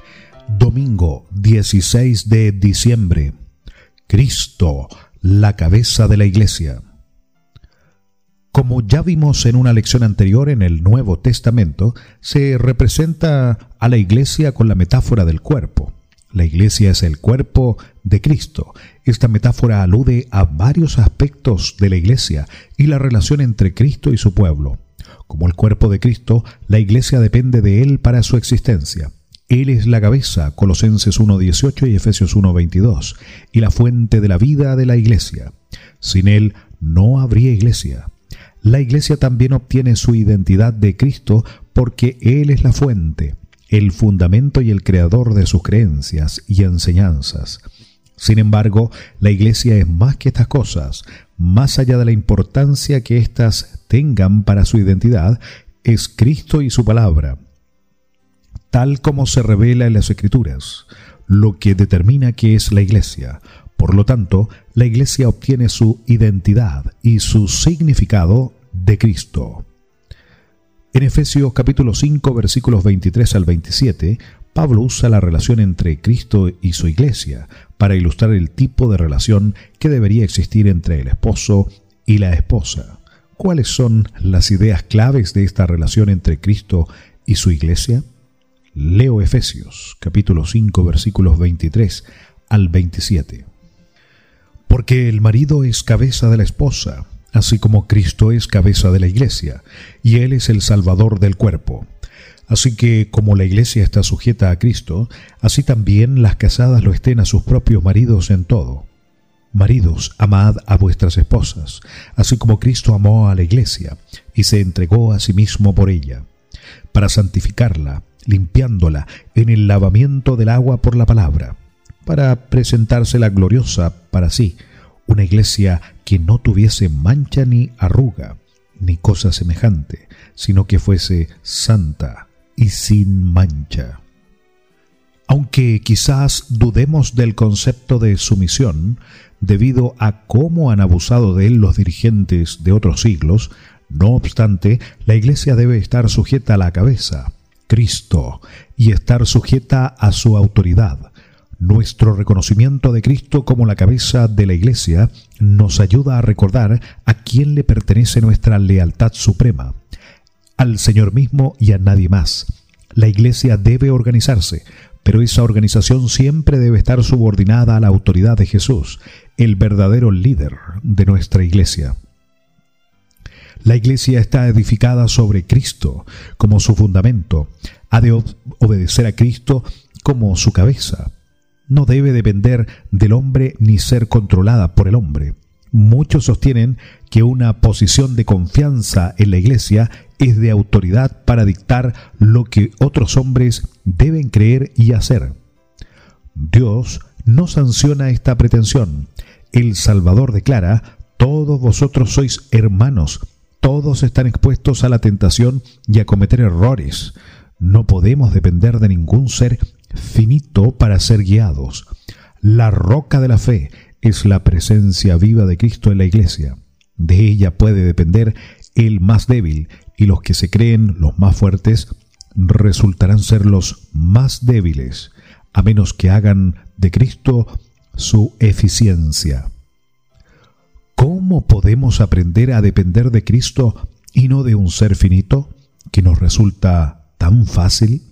Domingo 16 de diciembre. Cristo, la cabeza de la Iglesia. Como ya vimos en una lección anterior, en el Nuevo Testamento se representa a la Iglesia con la metáfora del cuerpo. La Iglesia es el cuerpo de Cristo. Esta metáfora alude a varios aspectos de la Iglesia y la relación entre Cristo y su pueblo. Como el cuerpo de Cristo, la Iglesia depende de Él para su existencia. Él es la cabeza, Colosenses 1:18 y Efesios 1:22, y la fuente de la vida de la Iglesia. Sin Él no habría Iglesia. La Iglesia también obtiene su identidad de Cristo porque Él es la fuente, el fundamento y el creador de sus creencias y enseñanzas. Sin embargo, la Iglesia es más que estas cosas. Más allá de la importancia que éstas tengan para su identidad, es Cristo y su palabra, tal como se revela en las Escrituras, lo que determina qué es la Iglesia. Por lo tanto, la Iglesia obtiene su identidad y su significado de Cristo. En Efesios capítulo 5, versículos 23 al 27, Pablo usa la relación entre Cristo y su Iglesia para ilustrar el tipo de relación que debería existir entre el esposo y la esposa. ¿Cuáles son las ideas claves de esta relación entre Cristo y su Iglesia? Leo Efesios, capítulo 5, versículos 23 al 27. Porque el marido es cabeza de la esposa, así como Cristo es cabeza de la Iglesia, y Él es el Salvador del cuerpo. Así que, como la Iglesia está sujeta a Cristo, así también las casadas lo estén a sus propios maridos en todo. Maridos, amad a vuestras esposas, así como Cristo amó a la Iglesia, y se entregó a sí mismo por ella, para santificarla, limpiándola en el lavamiento del agua por la palabra, para presentársela gloriosa para sí, una Iglesia que no tuviese mancha ni arruga, ni cosa semejante, sino que fuese santa y sin mancha. Aunque quizás dudemos del concepto de sumisión, debido a cómo han abusado de él los dirigentes de otros siglos, no obstante, la Iglesia debe estar sujeta a la cabeza, Cristo, y estar sujeta a su autoridad. Nuestro reconocimiento de Cristo como la cabeza de la Iglesia nos ayuda a recordar a quién le pertenece nuestra lealtad suprema, al Señor mismo y a nadie más. La Iglesia debe organizarse, pero esa organización siempre debe estar subordinada a la autoridad de Jesús, el verdadero líder de nuestra Iglesia. La Iglesia está edificada sobre Cristo como su fundamento. Ha de obedecer a Cristo como su cabeza. No debe depender del hombre ni ser controlada por el hombre. Muchos sostienen que una posición de confianza en la Iglesia es de autoridad para dictar lo que otros hombres deben creer y hacer. Dios no sanciona esta pretensión. El Salvador declara: todos vosotros sois hermanos, todos están expuestos a la tentación y a cometer errores. No podemos depender de ningún ser finito para ser guiados. La roca de la fe es la presencia viva de Cristo en la Iglesia. De ella puede depender el más débil, y los que se creen los más fuertes resultarán ser los más débiles, a menos que hagan de Cristo su eficiencia. ¿Cómo podemos aprender a depender de Cristo y no de un ser finito que nos resulta tan fácil?